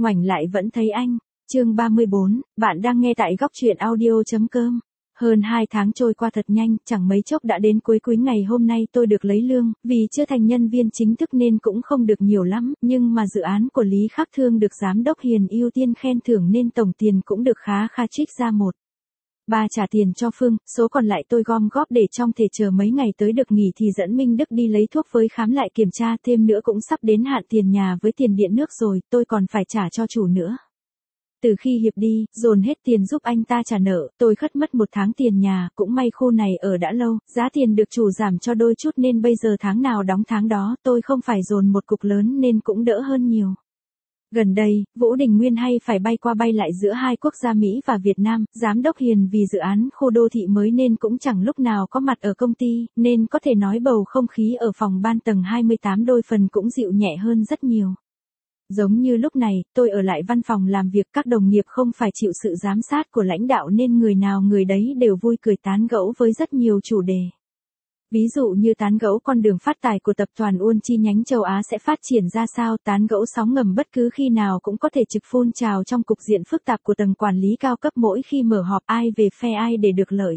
ngoảnh lại vẫn thấy anh. Chương 34, bạn đang nghe tại góc truyện audio.com. Hơn 2 tháng trôi qua thật nhanh, chẳng mấy chốc đã đến cuối quý ngày hôm nay tôi được lấy lương, vì chưa thành nhân viên chính thức nên cũng không được nhiều lắm, nhưng mà dự án của Lý Khắc Thương được giám đốc Hiền ưu tiên khen thưởng nên tổng tiền cũng được khá trích ra 1/3 trả tiền cho Phương, số còn lại tôi gom góp để trong thể chờ mấy ngày tới được nghỉ thì dẫn Minh Đức đi lấy thuốc với khám lại kiểm tra, thêm nữa cũng sắp đến hạn tiền nhà với tiền điện nước rồi, tôi còn phải trả cho chủ nữa. Từ khi Hiệp đi, dồn hết tiền giúp anh ta trả nợ, tôi khất mất 1 tháng tiền nhà, cũng may khu này ở đã lâu, giá tiền được chủ giảm cho đôi chút nên bây giờ tháng nào đóng tháng đó, tôi không phải dồn một cục lớn nên cũng đỡ hơn nhiều. Gần đây, Vũ Đình Nguyên hay phải bay qua bay lại giữa hai quốc gia Mỹ và Việt Nam, giám đốc Hiền vì dự án khu đô thị mới nên cũng chẳng lúc nào có mặt ở công ty, nên có thể nói bầu không khí ở phòng ban tầng 28 đôi phần cũng dịu nhẹ hơn rất nhiều. Giống như lúc này, tôi ở lại văn phòng làm việc, các đồng nghiệp không phải chịu sự giám sát của lãnh đạo nên người nào người đấy đều vui cười tán gẫu với rất nhiều chủ đề. Ví dụ như tán gẫu con đường phát tài của tập đoàn Uôn chi nhánh châu Á sẽ phát triển ra sao, tán gẫu sóng ngầm bất cứ khi nào cũng có thể trực phun trào trong cục diện phức tạp của tầng quản lý cao cấp mỗi khi mở họp, ai về phe ai để được lợi.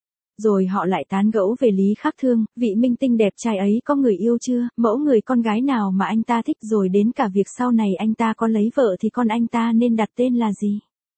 Rồi họ lại tán gẫu về Lý Khắc Thương, vị minh tinh đẹp trai ấy có người yêu chưa, mẫu người con gái nào mà anh ta thích, rồi đến cả việc sau này anh ta có lấy vợ thì con anh ta nên đặt tên là gì.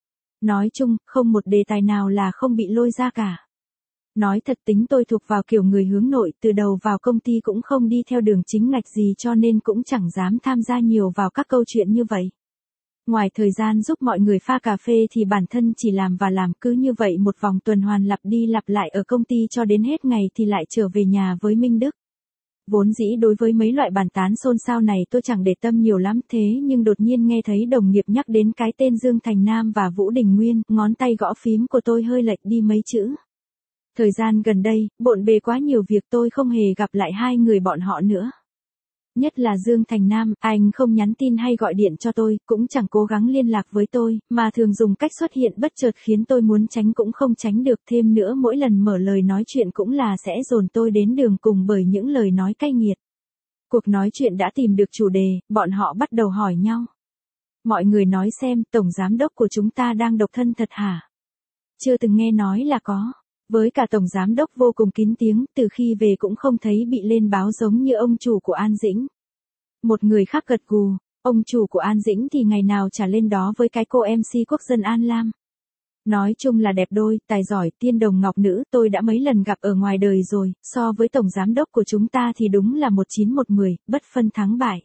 Nói chung, không một đề tài nào là không bị lôi ra cả. Nói thật, tính tôi thuộc vào kiểu người hướng nội, từ đầu vào công ty cũng không đi theo đường chính ngạch gì cho nên cũng chẳng dám tham gia nhiều vào các câu chuyện như vậy. Ngoài thời gian giúp mọi người pha cà phê thì bản thân chỉ làm và làm, cứ như vậy một vòng tuần hoàn lặp đi lặp lại ở công ty cho đến hết ngày thì lại trở về nhà với Minh Đức. Vốn dĩ đối với mấy loại bàn tán xôn xao này tôi chẳng để tâm nhiều lắm, thế nhưng đột nhiên nghe thấy đồng nghiệp nhắc đến cái tên Dương Thành Nam và Vũ Đình Nguyên, ngón tay gõ phím của tôi hơi lệch đi mấy chữ. Thời gian gần đây, bộn bề quá nhiều việc tôi không hề gặp lại hai người bọn họ nữa. Nhất là Dương Thành Nam, anh không nhắn tin hay gọi điện cho tôi, cũng chẳng cố gắng liên lạc với tôi, mà thường dùng cách xuất hiện bất chợt khiến tôi muốn tránh cũng không tránh được, thêm nữa mỗi lần mở lời nói chuyện cũng là sẽ dồn tôi đến đường cùng bởi những lời nói cay nghiệt. Cuộc nói chuyện đã tìm được chủ đề, bọn họ bắt đầu hỏi nhau. Mọi người nói xem, tổng giám đốc của chúng ta đang độc thân thật hả? Chưa từng nghe nói là có. Với cả tổng giám đốc vô cùng kín tiếng, từ khi về cũng không thấy bị lên báo giống như ông chủ của An Dĩnh. Một người khác gật gù, ông chủ của An Dĩnh thì ngày nào chả lên đó với cái cô MC quốc dân An Lam. Nói chung là đẹp đôi, tài giỏi, tiên đồng ngọc nữ, tôi đã mấy lần gặp ở ngoài đời rồi, so với tổng giám đốc của chúng ta thì đúng là 1/9/10, bất phân thắng bại.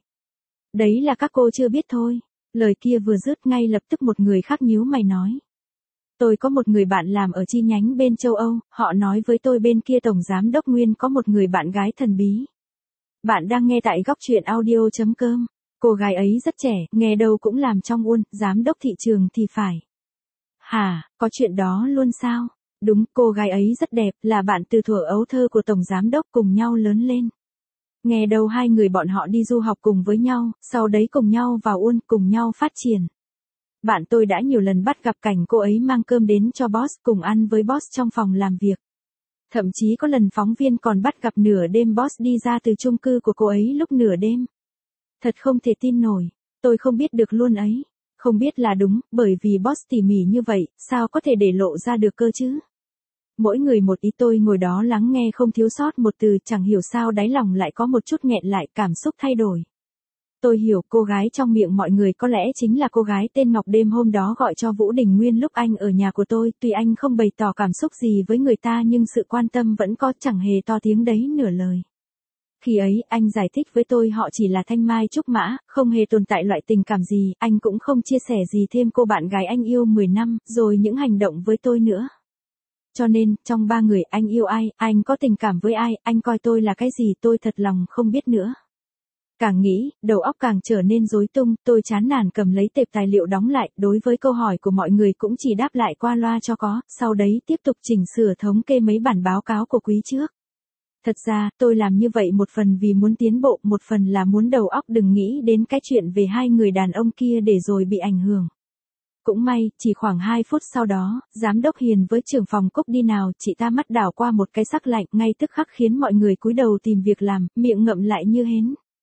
Đấy là các cô chưa biết thôi. Lời kia vừa dứt ngay lập tức một người khác nhíu mày nói. Tôi có một người bạn làm ở chi nhánh bên châu Âu, họ nói với tôi bên kia tổng giám đốc Nguyên có một người bạn gái thần bí. Bạn đang nghe tại góc truyện audio.com. Cô gái ấy rất trẻ, nghe đâu cũng làm trong Uôn, giám đốc thị trường thì phải. Hả, có chuyện đó luôn sao? Đúng, cô gái ấy rất đẹp, là bạn từ thuở ấu thơ của tổng giám đốc, cùng nhau lớn lên. Nghe đâu hai người bọn họ đi du học cùng với nhau, sau đấy cùng nhau vào Uôn, cùng nhau phát triển. Bạn tôi đã nhiều lần bắt gặp cảnh cô ấy mang cơm đến cho boss, cùng ăn với boss trong phòng làm việc. Thậm chí có lần phóng viên còn bắt gặp nửa đêm boss đi ra từ chung cư của cô ấy lúc nửa đêm. Thật không thể tin nổi, tôi không biết được luôn ấy. Không biết là đúng, bởi vì boss tỉ mỉ như vậy, sao có thể để lộ ra được cơ chứ? Mỗi người một ý, tôi ngồi đó lắng nghe không thiếu sót một từ, chẳng hiểu sao đáy lòng lại có một chút nghẹn lại, cảm xúc thay đổi. Tôi hiểu cô gái trong miệng mọi người có lẽ chính là cô gái tên Ngọc đêm hôm đó gọi cho Vũ Đình Nguyên lúc anh ở nhà của tôi, tuy anh không bày tỏ cảm xúc gì với người ta nhưng sự quan tâm vẫn có, chẳng hề to tiếng đấy nửa lời. Khi ấy, anh giải thích với tôi họ chỉ là thanh mai trúc mã, không hề tồn tại loại tình cảm gì, anh cũng không chia sẻ gì thêm cô bạn gái anh yêu 10 năm, rồi những hành động với tôi nữa. Cho nên, trong 3 người anh yêu ai, anh có tình cảm với ai, anh coi tôi là cái gì tôi thật lòng không biết nữa. Càng nghĩ, đầu óc càng trở nên rối tung, tôi chán nản cầm lấy tệp tài liệu đóng lại, đối với câu hỏi của mọi người cũng chỉ đáp lại qua loa cho có, sau đấy tiếp tục chỉnh sửa thống kê mấy bản báo cáo của quý trước. Thật ra, tôi làm như vậy một phần vì muốn tiến bộ, một phần là muốn đầu óc đừng nghĩ đến cái chuyện về hai người đàn ông kia để rồi bị ảnh hưởng. Cũng may, chỉ khoảng 2 phút sau đó, giám đốc Hiền với trưởng phòng Cúc đi nào, chị ta mắt đảo qua một cái sắc lạnh, ngay tức khắc khiến mọi người cúi đầu tìm việc làm, miệng ngậm lại như hến.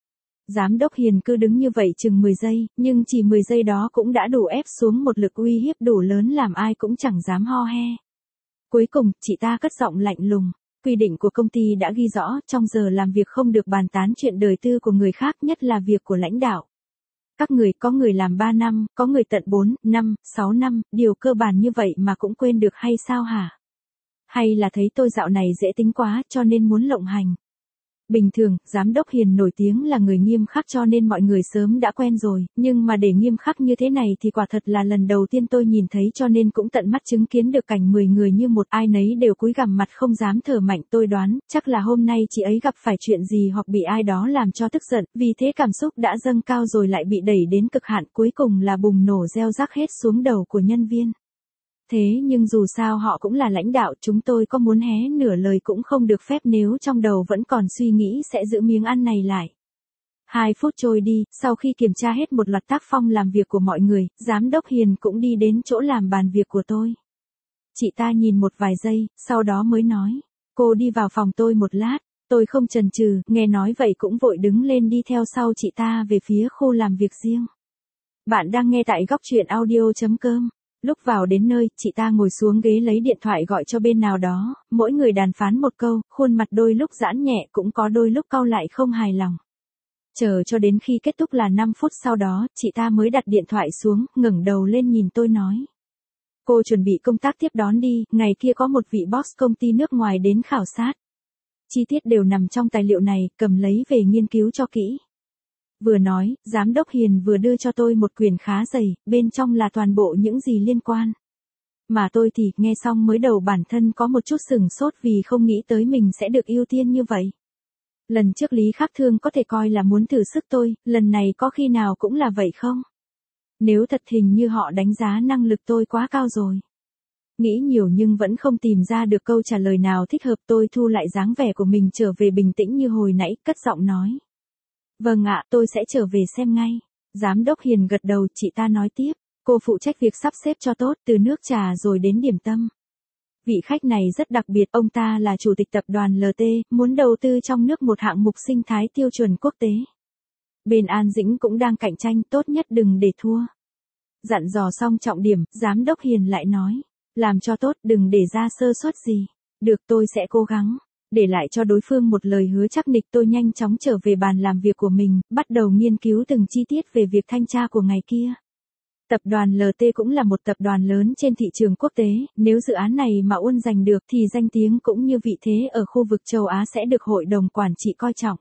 Giám đốc Hiền cứ đứng như vậy chừng 10 giây, nhưng chỉ 10 giây đó cũng đã đủ ép xuống một lực uy hiếp đủ lớn làm ai cũng chẳng dám ho he. Cuối cùng, chị ta cất giọng lạnh lùng. Quy định của công ty đã ghi rõ, trong giờ làm việc không được bàn tán chuyện đời tư của người khác, nhất là việc của lãnh đạo. Các người, có người làm 3 năm, có người tận 4, 5, 6 năm, điều cơ bản như vậy mà cũng quên được hay sao hả? Hay là thấy tôi dạo này dễ tính quá cho nên muốn lộng hành? Bình thường, Giám đốc Hiền nổi tiếng là người nghiêm khắc cho nên mọi người sớm đã quen rồi, nhưng mà để nghiêm khắc như thế này thì quả thật là lần đầu tiên tôi nhìn thấy cho nên cũng tận mắt chứng kiến được cảnh 10 người như một ai nấy đều cúi gằm mặt không dám thở mạnh. Tôi đoán, chắc là hôm nay chị ấy gặp phải chuyện gì hoặc bị ai đó làm cho tức giận, vì thế cảm xúc đã dâng cao rồi lại bị đẩy đến cực hạn, cuối cùng là bùng nổ gieo rắc hết xuống đầu của nhân viên. Thế nhưng dù sao họ cũng là lãnh đạo, chúng tôi có muốn hé nửa lời cũng không được phép nếu trong đầu vẫn còn suy nghĩ sẽ giữ miếng ăn này lại. 2 phút trôi đi, sau khi kiểm tra hết một loạt tác phong làm việc của mọi người, Giám đốc Hiền cũng đi đến chỗ làm bàn việc của tôi. Chị ta nhìn một vài giây, sau đó mới nói, cô đi vào phòng tôi một lát. Tôi không chần chừ, nghe nói vậy cũng vội đứng lên đi theo sau chị ta về phía khu làm việc riêng. Bạn đang nghe tại góc truyện audio.com. Lúc vào đến nơi, chị ta ngồi xuống ghế lấy điện thoại gọi cho bên nào đó, mỗi người đàm phán một câu, khuôn mặt đôi lúc giãn nhẹ cũng có đôi lúc cau lại không hài lòng. Chờ cho đến khi kết thúc là 5 phút sau đó, chị ta mới đặt điện thoại xuống, ngẩng đầu lên nhìn tôi nói. Cô chuẩn bị công tác tiếp đón đi, ngày kia có một vị boss công ty nước ngoài đến khảo sát. Chi tiết đều nằm trong tài liệu này, cầm lấy về nghiên cứu cho kỹ. Vừa nói, Giám đốc Hiền vừa đưa cho tôi một quyển khá dày, bên trong là toàn bộ những gì liên quan. Mà tôi thì, nghe xong mới đầu bản thân có một chút sửng sốt vì không nghĩ tới mình sẽ được ưu tiên như vậy. Lần trước Lý Khắc Thương có thể coi là muốn thử sức tôi, lần này có khi nào cũng là vậy không? Nếu thật hình như họ đánh giá năng lực tôi quá cao rồi. Nghĩ nhiều nhưng vẫn không tìm ra được câu trả lời nào thích hợp, tôi thu lại dáng vẻ của mình trở về bình tĩnh như hồi nãy, cất giọng nói. Vâng ạ, tôi sẽ trở về xem ngay. Giám đốc Hiền gật đầu, chị ta nói tiếp. Cô phụ trách việc sắp xếp cho tốt, từ nước trà rồi đến điểm tâm. Vị khách này rất đặc biệt, ông ta là chủ tịch tập đoàn LT, muốn đầu tư trong nước một hạng mục sinh thái tiêu chuẩn quốc tế. Bên An Dĩnh cũng đang cạnh tranh, tốt nhất đừng để thua. Dặn dò xong trọng điểm, Giám đốc Hiền lại nói. Làm cho tốt, đừng để ra sơ suất gì. Được, tôi sẽ cố gắng. Để lại cho đối phương một lời hứa chắc nịch, tôi nhanh chóng trở về bàn làm việc của mình, bắt đầu nghiên cứu từng chi tiết về việc thanh tra của ngày kia. Tập đoàn LT cũng là một tập đoàn lớn trên thị trường quốc tế, nếu dự án này mà Uân giành được thì danh tiếng cũng như vị thế ở khu vực châu Á sẽ được hội đồng quản trị coi trọng.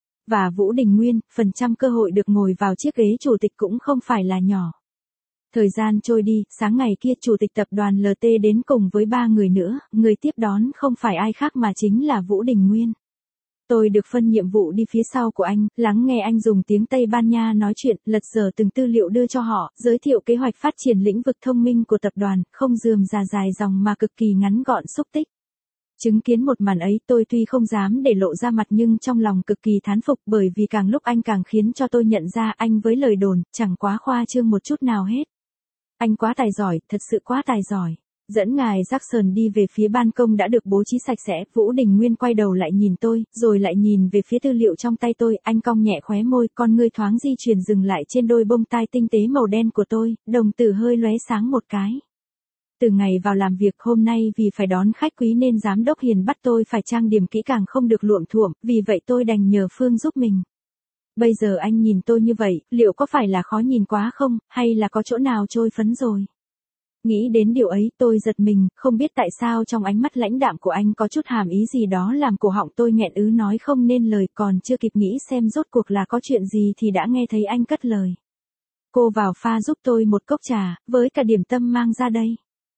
Và Vũ Đình Nguyên, phần trăm cơ hội được ngồi vào chiếc ghế chủ tịch cũng không phải là nhỏ. Thời gian trôi đi, sáng ngày kia chủ tịch tập đoàn LT đến cùng với 3 người nữa, người tiếp đón không phải ai khác mà chính là Vũ Đình Nguyên. Tôi được phân nhiệm vụ đi phía sau của anh, lắng nghe anh dùng tiếng Tây Ban Nha nói chuyện, lật dở từng tư liệu đưa cho họ, giới thiệu kế hoạch phát triển lĩnh vực thông minh của tập đoàn, không rườm rà dài dòng mà cực kỳ ngắn gọn xúc tích. Chứng kiến một màn ấy, tôi tuy không dám để lộ ra mặt nhưng trong lòng cực kỳ thán phục, bởi vì càng lúc anh càng khiến cho tôi nhận ra anh với lời đồn, chẳng quá khoa trương một chút nào hết. Anh quá tài giỏi, thật sự quá tài giỏi. Dẫn ngài Jackson đi về phía ban công đã được bố trí sạch sẽ, Vũ Đình Nguyên quay đầu lại nhìn tôi, rồi lại nhìn về phía tư liệu trong tay tôi, anh cong nhẹ khóe môi, con ngươi thoáng di chuyển dừng lại trên đôi bông tai tinh tế màu đen của tôi, đồng tử hơi lóe sáng một cái. Từ ngày vào làm việc hôm nay vì phải đón khách quý nên Giám đốc Hiền bắt tôi phải trang điểm kỹ càng không được luộm thuộm, vì vậy tôi đành nhờ Phương giúp mình. Bây giờ anh nhìn tôi như vậy, liệu có phải là khó nhìn quá không, hay là có chỗ nào trôi phấn rồi? Nghĩ đến điều ấy, tôi giật mình, không biết tại sao trong ánh mắt lãnh đạm của anh có chút hàm ý gì đó làm cổ họng tôi nghẹn ứ nói không nên lời, còn chưa kịp nghĩ xem rốt cuộc là có chuyện gì thì đã nghe thấy anh cất lời. Cô vào pha giúp tôi một cốc trà, với cả điểm tâm mang ra đây.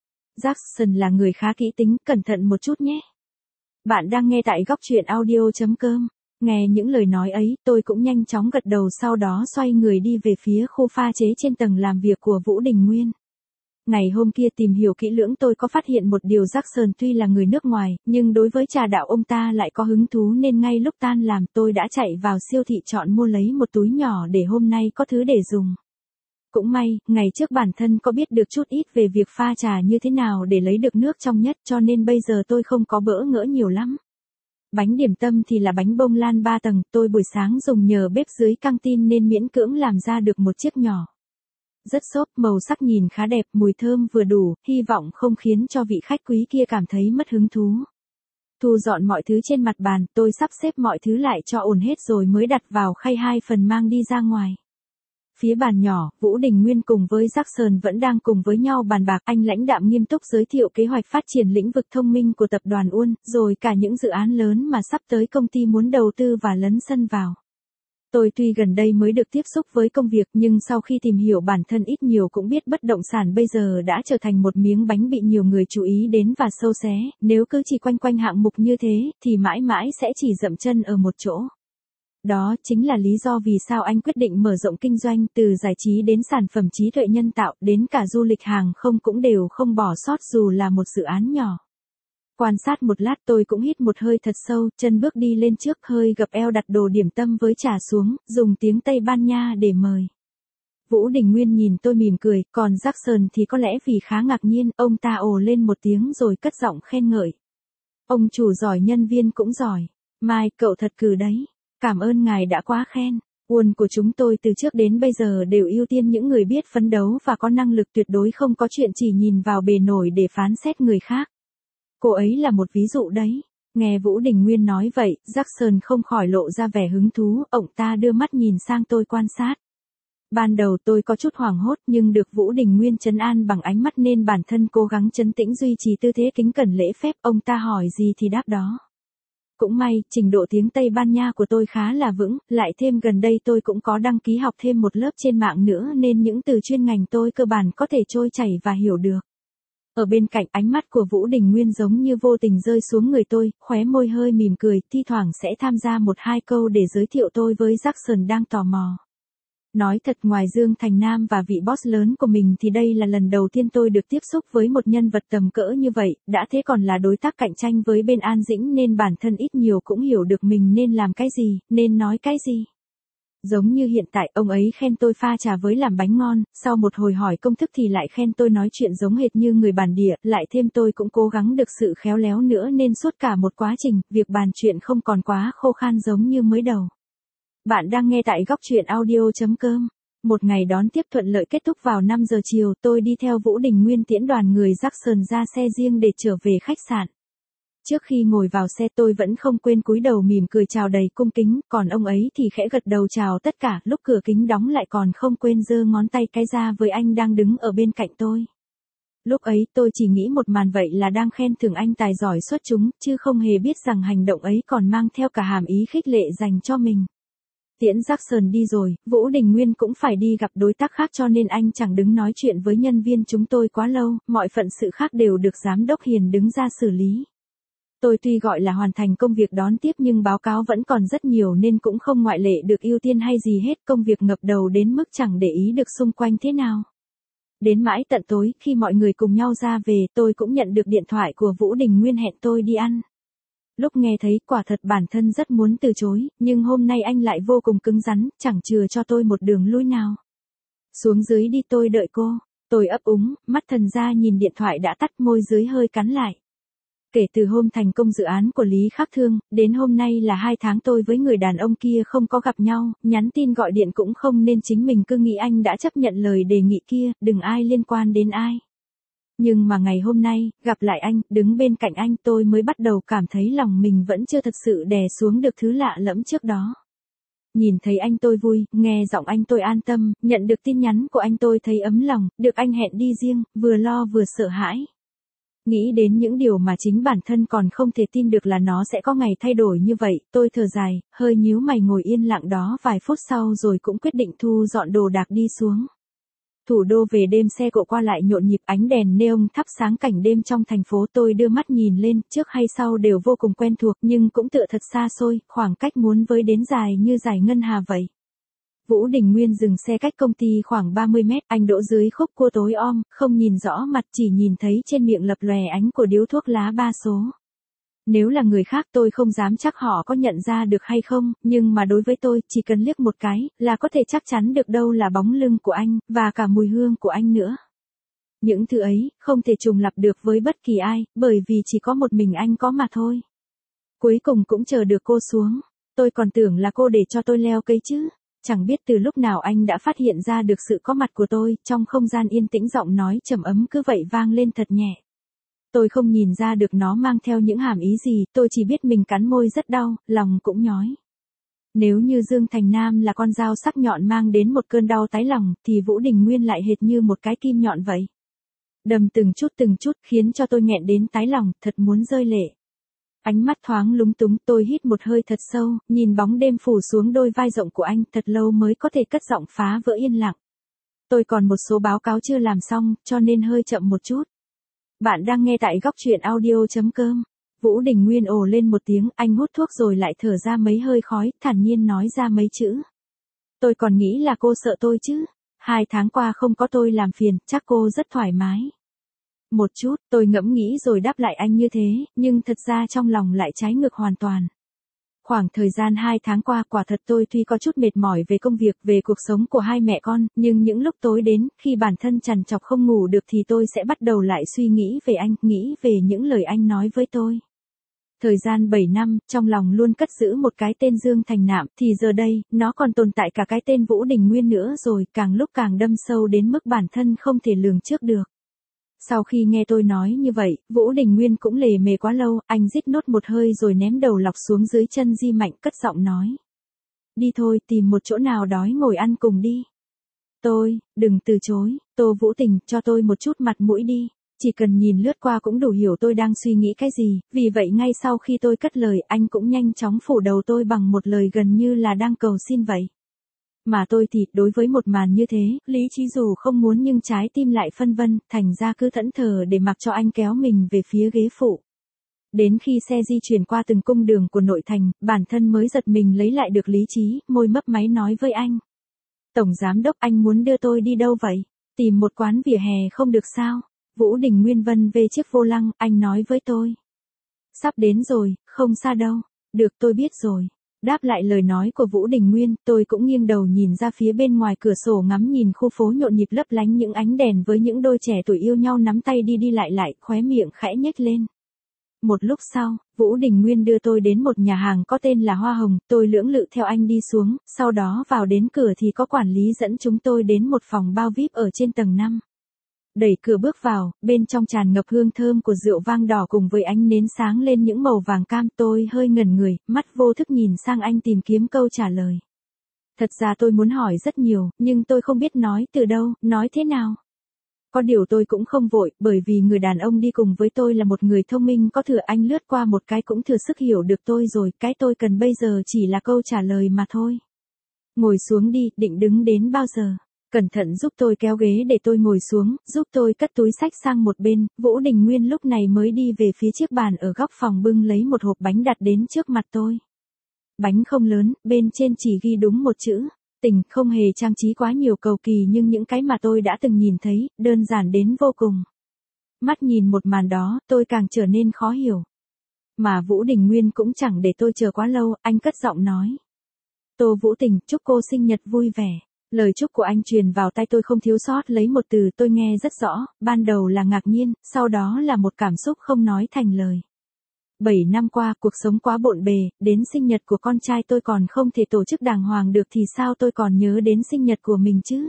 Jackson là người khá kỹ tính, cẩn thận một chút nhé. Bạn đang nghe tại góc truyện audio.com. Nghe những lời nói ấy, tôi cũng nhanh chóng gật đầu, sau đó xoay người đi về phía khu pha chế trên tầng làm việc của Vũ Đình Nguyên. Ngày hôm kia tìm hiểu kỹ lưỡng tôi có phát hiện một điều, Jackson tuy là người nước ngoài, nhưng đối với trà đạo ông ta lại có hứng thú nên ngay lúc tan làm tôi đã chạy vào siêu thị chọn mua lấy một túi nhỏ để hôm nay có thứ để dùng. Cũng may, ngày trước bản thân có biết được chút ít về việc pha trà như thế nào để lấy được nước trong nhất cho nên bây giờ tôi không có bỡ ngỡ nhiều lắm. Bánh điểm tâm thì là bánh bông lan 3 tầng, tôi buổi sáng dùng nhờ bếp dưới căng tin nên miễn cưỡng làm ra được một chiếc nhỏ. Rất xốp, màu sắc nhìn khá đẹp, mùi thơm vừa đủ, hy vọng không khiến cho vị khách quý kia cảm thấy mất hứng thú. Thu dọn mọi thứ trên mặt bàn, tôi sắp xếp mọi thứ lại cho ổn hết rồi mới đặt vào khay 2 phần mang đi ra ngoài. Phía bàn nhỏ, Vũ Đình Nguyên cùng với Jackson vẫn đang cùng với nhau bàn bạc. Anh lãnh đạm nghiêm túc giới thiệu kế hoạch phát triển lĩnh vực thông minh của tập đoàn Uôn, rồi cả những dự án lớn mà sắp tới công ty muốn đầu tư và lấn sân vào. Tôi tuy gần đây mới được tiếp xúc với công việc nhưng sau khi tìm hiểu bản thân ít nhiều cũng biết bất động sản bây giờ đã trở thành một miếng bánh bị nhiều người chú ý đến và sâu xé, nếu cứ chỉ quanh quanh hạng mục như thế thì mãi mãi sẽ chỉ dậm chân ở một chỗ. Đó chính là lý do vì sao anh quyết định mở rộng kinh doanh, từ giải trí đến sản phẩm trí tuệ nhân tạo, đến cả du lịch hàng không cũng đều không bỏ sót dù là một dự án nhỏ. Quan sát một lát tôi cũng hít một hơi thật sâu, chân bước đi lên trước, hơi gập eo đặt đồ điểm tâm với trà xuống, dùng tiếng Tây Ban Nha để mời. Vũ Đình Nguyên nhìn tôi mỉm cười, còn Jackson thì có lẽ vì khá ngạc nhiên, ông ta ồ lên một tiếng rồi cất giọng khen ngợi. Ông chủ giỏi, nhân viên cũng giỏi. Mai, cậu thật cừ đấy. Cảm ơn ngài đã quá khen. Uôn của chúng tôi từ trước đến bây giờ đều ưu tiên những người biết phấn đấu và có năng lực, tuyệt đối không có chuyện chỉ nhìn vào bề nổi để phán xét người khác. Cô ấy là một ví dụ đấy. Nghe Vũ Đình Nguyên nói vậy, Jackson không khỏi lộ ra vẻ hứng thú, ông ta đưa mắt nhìn sang tôi quan sát. Ban đầu tôi có chút hoảng hốt nhưng được Vũ Đình Nguyên trấn an bằng ánh mắt nên bản thân cố gắng trấn tĩnh duy trì tư thế kính cẩn lễ phép, ông ta hỏi gì thì đáp đó. Cũng may, trình độ tiếng Tây Ban Nha của tôi khá là vững, lại thêm gần đây tôi cũng có đăng ký học thêm một lớp trên mạng nữa nên những từ chuyên ngành tôi cơ bản có thể trôi chảy và hiểu được. Ở bên cạnh, ánh mắt của Vũ Đình Nguyên giống như vô tình rơi xuống người tôi, khóe môi hơi mỉm cười, thi thoảng sẽ tham gia một hai câu để giới thiệu tôi với Jackson đang tò mò. Nói thật, ngoài Dương Thành Nam và vị boss lớn của mình thì đây là lần đầu tiên tôi được tiếp xúc với một nhân vật tầm cỡ như vậy, đã thế còn là đối tác cạnh tranh với bên An Dĩnh nên bản thân ít nhiều cũng hiểu được mình nên làm cái gì, nên nói cái gì. Giống như hiện tại, ông ấy khen tôi pha trà với làm bánh ngon, sau một hồi hỏi công thức thì lại khen tôi nói chuyện giống hệt như người bản địa, lại thêm tôi cũng cố gắng được sự khéo léo nữa nên suốt cả một quá trình, việc bàn chuyện không còn quá khô khan giống như mới đầu. Bạn đang nghe tại góc truyện audio.com. Một ngày đón tiếp thuận lợi kết thúc vào 5 giờ chiều, tôi đi theo Vũ Đình Nguyên tiễn đoàn người Jackson ra xe riêng để trở về khách sạn. Trước khi ngồi vào xe tôi vẫn không quên cúi đầu mỉm cười chào đầy cung kính, còn ông ấy thì khẽ gật đầu chào tất cả, lúc cửa kính đóng lại còn không quên giơ ngón tay cái ra với anh đang đứng ở bên cạnh tôi. Lúc ấy tôi chỉ nghĩ một màn vậy là đang khen thưởng anh tài giỏi xuất chúng, chứ không hề biết rằng hành động ấy còn mang theo cả hàm ý khích lệ dành cho mình. Tiễn Jackson đi rồi, Vũ Đình Nguyên cũng phải đi gặp đối tác khác cho nên anh chẳng đứng nói chuyện với nhân viên chúng tôi quá lâu, mọi phận sự khác đều được giám đốc Hiền đứng ra xử lý. Tôi tuy gọi là hoàn thành công việc đón tiếp nhưng báo cáo vẫn còn rất nhiều nên cũng không ngoại lệ được ưu tiên hay gì hết, công việc ngập đầu đến mức chẳng để ý được xung quanh thế nào. Đến mãi tận tối, khi mọi người cùng nhau ra về, tôi cũng nhận được điện thoại của Vũ Đình Nguyên hẹn tôi đi ăn. Lúc nghe thấy, quả thật bản thân rất muốn từ chối, nhưng hôm nay anh lại vô cùng cứng rắn, chẳng chừa cho tôi một đường lui nào. Xuống dưới đi, tôi đợi cô. Tôi ấp úng, mắt thần ra nhìn điện thoại đã tắt, môi dưới hơi cắn lại. Kể từ hôm thành công dự án của Lý Khắc Thương, đến hôm nay là 2 tháng tôi với người đàn ông kia không có gặp nhau, nhắn tin gọi điện cũng không nên chính mình cứ nghĩ anh đã chấp nhận lời đề nghị kia, đừng ai liên quan đến ai. Nhưng mà ngày hôm nay, gặp lại anh, đứng bên cạnh anh tôi mới bắt đầu cảm thấy lòng mình vẫn chưa thật sự đè xuống được thứ lạ lẫm trước đó. Nhìn thấy anh tôi vui, nghe giọng anh tôi an tâm, nhận được tin nhắn của anh tôi thấy ấm lòng, được anh hẹn đi riêng, vừa lo vừa sợ hãi. Nghĩ đến những điều mà chính bản thân còn không thể tin được là nó sẽ có ngày thay đổi như vậy, tôi thở dài, hơi nhíu mày ngồi yên lặng đó vài phút sau rồi cũng quyết định thu dọn đồ đạc đi xuống. Thủ đô về đêm xe cộ qua lại nhộn nhịp, ánh đèn neon thắp sáng cảnh đêm trong thành phố, tôi đưa mắt nhìn lên, trước hay sau đều vô cùng quen thuộc nhưng cũng tựa thật xa xôi, khoảng cách muốn với đến dài như dài ngân hà vậy. Vũ Đình Nguyên dừng xe cách công ty khoảng 30 mét, anh đỗ dưới khúc cua tối om, không nhìn rõ mặt chỉ nhìn thấy trên miệng lập lòe ánh của điếu thuốc lá 3 số. Nếu là người khác tôi không dám chắc họ có nhận ra được hay không, nhưng mà đối với tôi, chỉ cần liếc một cái, là có thể chắc chắn được đâu là bóng lưng của anh, và cả mùi hương của anh nữa. Những thứ ấy, không thể trùng lặp được với bất kỳ ai, bởi vì chỉ có một mình anh có mà thôi. Cuối cùng cũng chờ được cô xuống. Tôi còn tưởng là cô để cho tôi leo cây chứ. Chẳng biết từ lúc nào anh đã phát hiện ra được sự có mặt của tôi, trong không gian yên tĩnh giọng nói trầm ấm cứ vậy vang lên thật nhẹ. Tôi không nhìn ra được nó mang theo những hàm ý gì, tôi chỉ biết mình cắn môi rất đau, lòng cũng nhói. Nếu như Dương Thành Nam là con dao sắc nhọn mang đến một cơn đau tái lòng, thì Vũ Đình Nguyên lại hệt như một cái kim nhọn vậy. Đâm từng chút khiến cho tôi nghẹn đến tái lòng, thật muốn rơi lệ. Ánh mắt thoáng lúng túng, tôi hít một hơi thật sâu, nhìn bóng đêm phủ xuống đôi vai rộng của anh, thật lâu mới có thể cất giọng phá vỡ yên lặng. Tôi còn một số báo cáo chưa làm xong, cho nên hơi chậm một chút. Bạn đang nghe tại góc truyện audio.com. Vũ Đình Nguyên ồ lên một tiếng, anh hút thuốc rồi lại thở ra mấy hơi khói, thản nhiên nói ra mấy chữ. Tôi còn nghĩ là cô sợ tôi chứ. 2 tháng qua không có tôi làm phiền, chắc cô rất thoải mái. Một chút, tôi ngẫm nghĩ rồi đáp lại anh như thế, nhưng thật ra trong lòng lại trái ngược hoàn toàn. Khoảng thời gian 2 tháng qua quả thật tôi tuy có chút mệt mỏi về công việc, về cuộc sống của hai mẹ con, nhưng những lúc tối đến, khi bản thân trằn trọc không ngủ được thì tôi sẽ bắt đầu lại suy nghĩ về anh, nghĩ về những lời anh nói với tôi. Thời gian 7 năm, trong lòng luôn cất giữ một cái tên Dương Thành Nạm, thì giờ đây, nó còn tồn tại cả cái tên Vũ Đình Nguyên nữa rồi, càng lúc càng đâm sâu đến mức bản thân không thể lường trước được. Sau khi nghe tôi nói như vậy, Vũ Đình Nguyên cũng lề mề quá lâu, anh rít nốt một hơi rồi ném đầu lọc xuống dưới chân Di Mạnh, cất giọng nói. Đi thôi, tìm một chỗ nào đói ngồi ăn cùng đi. Đừng từ chối, Tô Vũ Tình, cho tôi một chút mặt mũi đi. Chỉ cần nhìn lướt qua cũng đủ hiểu tôi đang suy nghĩ cái gì, vì vậy ngay sau khi tôi cất lời, anh cũng nhanh chóng phủ đầu tôi bằng một lời gần như là đang cầu xin vậy. Mà tôi thì, đối với một màn như thế, lý trí dù không muốn nhưng trái tim lại phân vân, thành ra cứ thẫn thờ để mặc cho anh kéo mình về phía ghế phụ. Đến khi xe di chuyển qua từng cung đường của nội thành, bản thân mới giật mình lấy lại được lý trí, môi mấp máy nói với anh. Tổng giám đốc, anh muốn đưa tôi đi đâu vậy? Tìm một quán vỉa hè không được sao? Vũ Đình Nguyên vân về chiếc vô lăng, anh nói với tôi. Sắp đến rồi, không xa đâu. Được, tôi biết rồi. Đáp lại lời nói của Vũ Đình Nguyên, tôi cũng nghiêng đầu nhìn ra phía bên ngoài cửa sổ ngắm nhìn khu phố nhộn nhịp lấp lánh những ánh đèn với những đôi trẻ tuổi yêu nhau nắm tay đi đi lại, khóe miệng khẽ nhếch lên. Một lúc sau, Vũ Đình Nguyên đưa tôi đến một nhà hàng có tên là Hoa Hồng, tôi lưỡng lự theo anh đi xuống, sau đó vào đến cửa thì có quản lý dẫn chúng tôi đến một phòng bao VIP ở trên tầng 5. Đẩy cửa bước vào, bên trong tràn ngập hương thơm của rượu vang đỏ cùng với ánh nến sáng lên những màu vàng cam, tôi hơi ngẩn người, mắt vô thức nhìn sang anh tìm kiếm câu trả lời. Thật ra tôi muốn hỏi rất nhiều, nhưng tôi không biết nói từ đâu, nói thế nào. Có điều tôi cũng không vội, bởi vì người đàn ông đi cùng với tôi là một người thông minh có thừa, anh lướt qua một cái cũng thừa sức hiểu được tôi rồi, cái tôi cần bây giờ chỉ là câu trả lời mà thôi. Ngồi xuống đi, định đứng đến bao giờ? Cẩn thận giúp tôi kéo ghế để tôi ngồi xuống, giúp tôi cất túi xách sang một bên, Vũ Đình Nguyên lúc này mới đi về phía chiếc bàn ở góc phòng bưng lấy một hộp bánh đặt đến trước mặt tôi. Bánh không lớn, bên trên chỉ ghi đúng một chữ, Tình, không hề trang trí quá nhiều cầu kỳ nhưng những cái mà tôi đã từng nhìn thấy, đơn giản đến vô cùng. Mắt nhìn một màn đó, tôi càng trở nên khó hiểu. Mà Vũ Đình Nguyên cũng chẳng để tôi chờ quá lâu, anh cất giọng nói. Tô Vũ Tình, chúc cô sinh nhật vui vẻ. Lời chúc của anh truyền vào tai tôi không thiếu sót lấy một từ, tôi nghe rất rõ, ban đầu là ngạc nhiên, sau đó là một cảm xúc không nói thành lời. 7 năm qua, cuộc sống quá bộn bề, đến sinh nhật của con trai tôi còn không thể tổ chức đàng hoàng được thì sao tôi còn nhớ đến sinh nhật của mình chứ?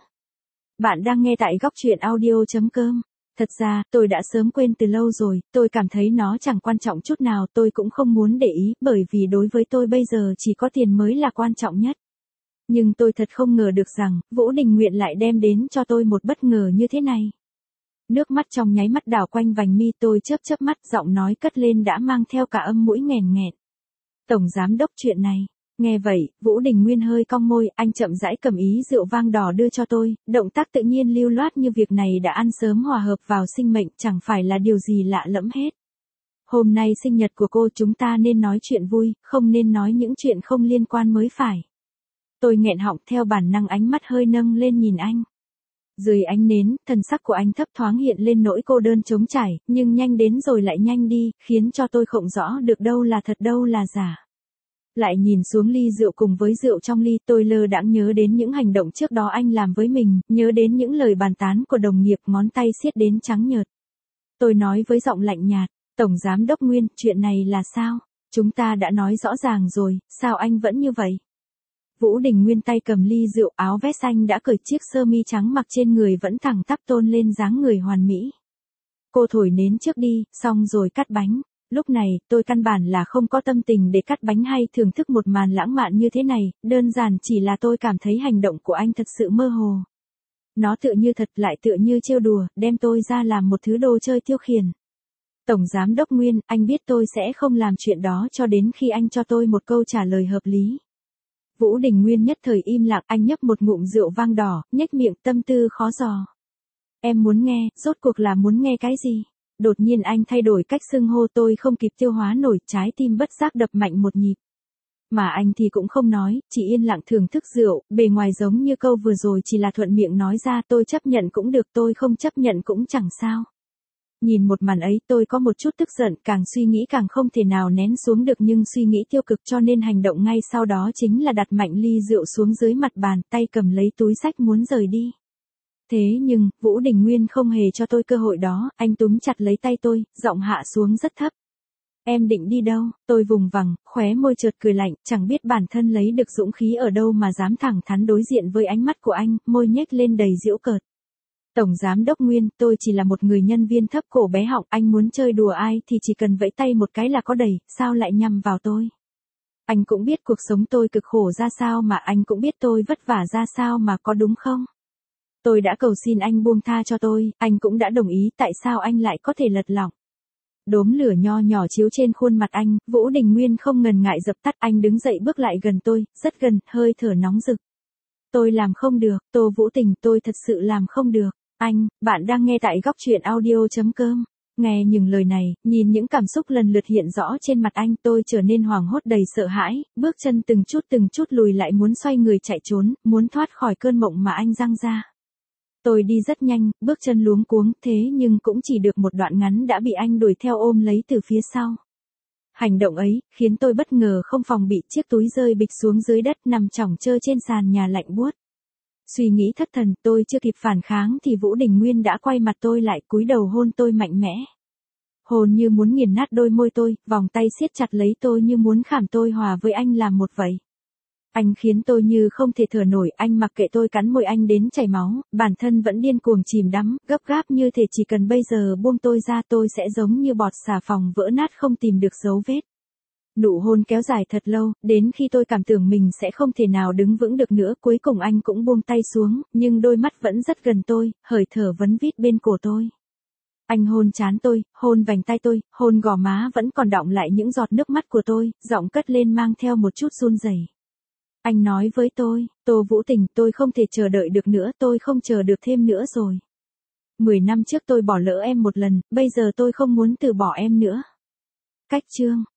Bạn đang nghe tại góc truyện audio.com. Thật ra, tôi đã sớm quên từ lâu rồi, tôi cảm thấy nó chẳng quan trọng chút nào, tôi cũng không muốn để ý, bởi vì đối với tôi bây giờ chỉ có tiền mới là quan trọng nhất. Nhưng tôi thật không ngờ được rằng, Vũ Đình Nguyện lại đem đến cho tôi một bất ngờ như thế này. Nước mắt trong nháy mắt đảo quanh vành mi, tôi chớp mắt, giọng nói cất lên đã mang theo cả âm mũi nghèn nghẹt. Tổng giám đốc, chuyện này. Nghe vậy, Vũ Đình Nguyên hơi cong môi, anh chậm rãi cầm ý rượu vang đỏ đưa cho tôi, động tác tự nhiên lưu loát như việc này đã ăn sớm hòa hợp vào sinh mệnh, chẳng phải là điều gì lạ lẫm hết. Hôm nay sinh nhật của cô, chúng ta nên nói chuyện vui, không nên nói những chuyện không liên quan mới phải. Tôi nghẹn họng, theo bản năng ánh mắt hơi nâng lên nhìn anh. Dưới ánh nến, thần sắc của anh thấp thoáng hiện lên nỗi cô đơn trống trải, nhưng nhanh đến rồi lại nhanh đi, khiến cho tôi không rõ được đâu là thật đâu là giả. Lại nhìn xuống ly rượu cùng với rượu trong ly, tôi lơ đãng nhớ đến những hành động trước đó anh làm với mình, nhớ đến những lời bàn tán của đồng nghiệp, ngón tay siết đến trắng nhợt. Tôi nói với giọng lạnh nhạt, Tổng giám đốc Nguyên, chuyện này là sao? Chúng ta đã nói rõ ràng rồi, sao anh vẫn như vậy? Vũ Đình Nguyên tay cầm ly rượu, áo vest xanh đã cởi chiếc sơ mi trắng mặc trên người vẫn thẳng tắp tôn lên dáng người hoàn mỹ. Cô thổi nến trước đi, xong rồi cắt bánh. Lúc này, tôi căn bản là không có tâm tình để cắt bánh hay thưởng thức một màn lãng mạn như thế này, đơn giản chỉ là tôi cảm thấy hành động của anh thật sự mơ hồ. Nó tựa như thật lại tựa như trêu đùa, đem tôi ra làm một thứ đồ chơi tiêu khiển. Tổng Giám đốc Nguyên, anh biết tôi sẽ không làm chuyện đó cho đến khi anh cho tôi một câu trả lời hợp lý. Vũ Đình Nguyên nhất thời im lặng, anh nhấp một ngụm rượu vang đỏ, nhếch miệng tâm tư khó dò. Em muốn nghe, rốt cuộc là muốn nghe cái gì? Đột nhiên anh thay đổi cách xưng hô, tôi không kịp tiêu hóa nổi, trái tim bất giác đập mạnh một nhịp. Mà anh thì cũng không nói, chỉ yên lặng thưởng thức rượu, bề ngoài giống như câu vừa rồi chỉ là thuận miệng nói ra, tôi chấp nhận cũng được, tôi không chấp nhận cũng chẳng sao. Nhìn một màn ấy tôi có một chút tức giận, càng suy nghĩ càng không thể nào nén xuống được, nhưng suy nghĩ tiêu cực cho nên hành động ngay sau đó chính là đặt mạnh ly rượu xuống dưới mặt bàn, tay cầm lấy túi xách muốn rời đi. Thế nhưng, Vũ Đình Nguyên không hề cho tôi cơ hội đó, anh túm chặt lấy tay tôi, giọng hạ xuống rất thấp. Em định đi đâu? Tôi vùng vằng, khóe môi chợt cười lạnh, chẳng biết bản thân lấy được dũng khí ở đâu mà dám thẳng thắn đối diện với ánh mắt của anh, môi nhếch lên đầy giễu cợt. Tổng Giám đốc Nguyên, tôi chỉ là một người nhân viên thấp cổ bé họng, anh muốn chơi đùa ai thì chỉ cần vẫy tay một cái là có đầy, sao lại nhằm vào tôi? Anh cũng biết cuộc sống tôi cực khổ ra sao mà, anh cũng biết tôi vất vả ra sao mà, có đúng không? Tôi đã cầu xin anh buông tha cho tôi, anh cũng đã đồng ý, tại sao anh lại có thể lật lọng? Đốm lửa nho nhỏ chiếu trên khuôn mặt anh, Vũ Đình Nguyên không ngần ngại dập tắt, anh đứng dậy bước lại gần tôi, rất gần, hơi thở nóng rực. Tôi làm không được, Tô Vũ Tình, tôi thật sự làm không được. Anh, bạn đang nghe tại góc truyện audio.com. Nghe những lời này, nhìn những cảm xúc lần lượt hiện rõ trên mặt anh, tôi trở nên hoảng hốt đầy sợ hãi, bước chân từng chút lùi lại, muốn xoay người chạy trốn, muốn thoát khỏi cơn mộng mà anh giăng ra. Tôi đi rất nhanh, bước chân luống cuống, thế nhưng cũng chỉ được một đoạn ngắn đã bị anh đuổi theo ôm lấy từ phía sau. Hành động ấy, khiến tôi bất ngờ không phòng bị, chiếc túi rơi bịch xuống dưới đất, nằm chỏng chơ trên sàn nhà lạnh buốt. Suy nghĩ thất thần, tôi chưa kịp phản kháng thì Vũ Đình Nguyên đã quay mặt tôi lại, cúi đầu hôn tôi mạnh mẽ. Hôn như muốn nghiền nát đôi môi tôi, vòng tay siết chặt lấy tôi như muốn khảm tôi hòa với anh làm một vậy. Anh khiến tôi như không thể thở nổi, anh mặc kệ tôi cắn môi anh đến chảy máu, bản thân vẫn điên cuồng chìm đắm, gấp gáp như thể chỉ cần bây giờ buông tôi ra tôi sẽ giống như bọt xà phòng vỡ nát không tìm được dấu vết. Nụ hôn kéo dài thật lâu, đến khi tôi cảm tưởng mình sẽ không thể nào đứng vững được nữa, cuối cùng anh cũng buông tay xuống, nhưng đôi mắt vẫn rất gần tôi, hời thở vấn vít bên cổ tôi. Anh hôn trán tôi, hôn vành tay tôi, hôn gò má vẫn còn đọng lại những giọt nước mắt của tôi, giọng cất lên mang theo một chút run rẩy. Anh nói với tôi, Tô Vũ Tình, tôi không thể chờ đợi được nữa, tôi không chờ được thêm nữa rồi. 10 năm trước tôi bỏ lỡ em một lần, bây giờ tôi không muốn từ bỏ em nữa. Cách chương